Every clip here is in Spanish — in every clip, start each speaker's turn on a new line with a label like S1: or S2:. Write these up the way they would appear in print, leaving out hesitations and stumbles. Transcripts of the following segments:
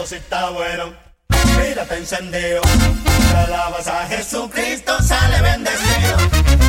S1: sí está bueno. Mírate encendido. Si alabas a Jesucristo, sale bendecido.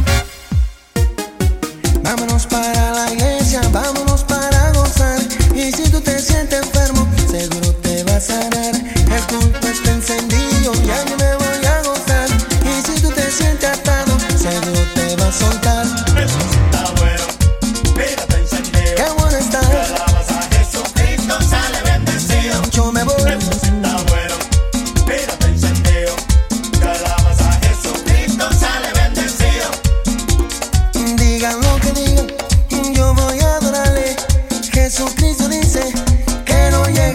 S2: Vámonos para la iglesia, vámonos para gozar. Y si tú te sientes enfermo, seguro te va a sanar. El culto está encendido, ya yo me voy a gozar. Y si tú te sientes atado, seguro te va a soltar.
S1: Eso sí está bueno. Mírate encendido.
S2: Qué bueno está.
S1: Si alabas a Jesucristo, sale bendecido.
S2: Yo me voy.
S1: Eso sí está bueno. Mírate encendido. Si alabas a Jesucristo, sale bendecido.
S2: Digan lo que digan, yo voy a adorarle. Jesucristo dice que no llegue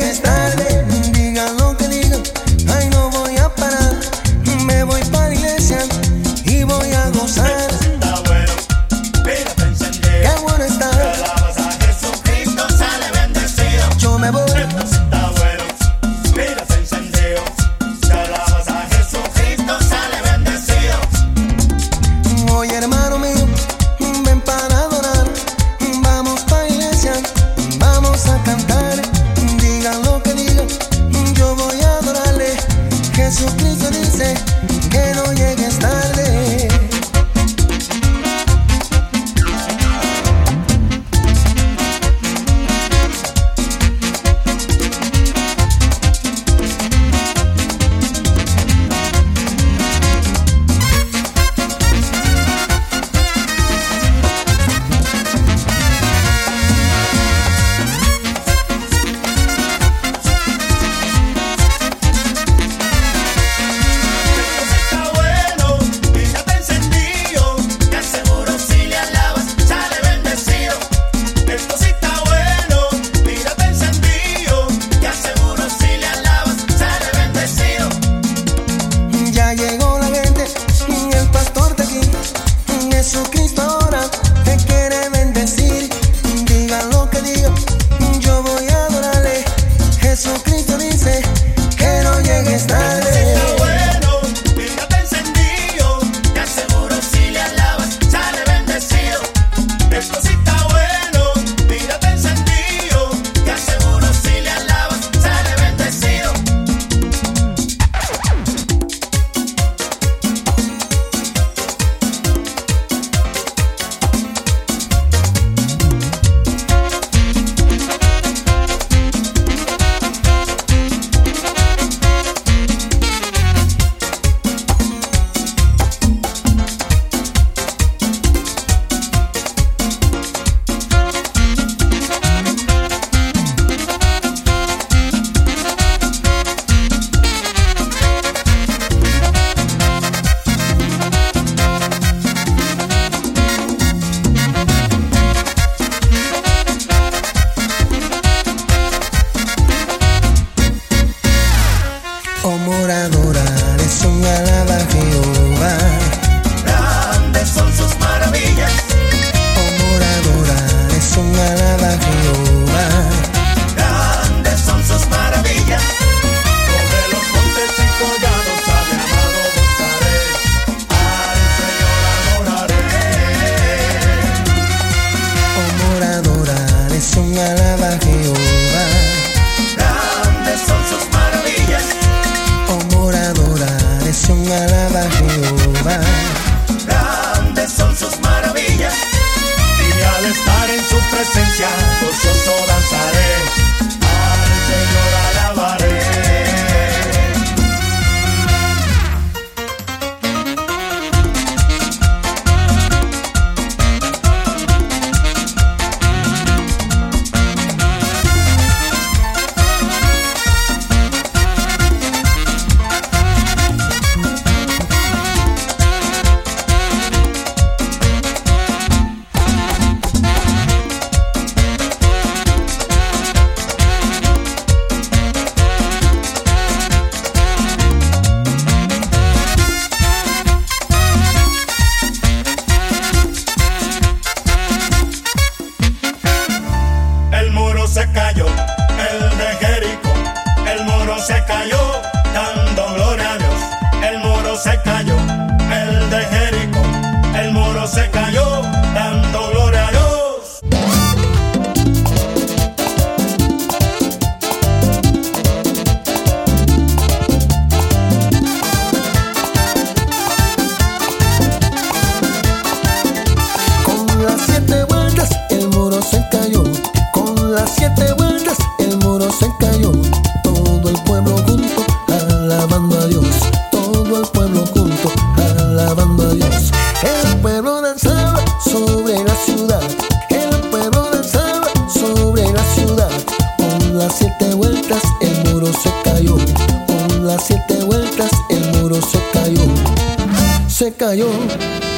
S2: 7 vueltas el muro se cayó. Con las 7 vueltas el muro se cayó. Se cayó.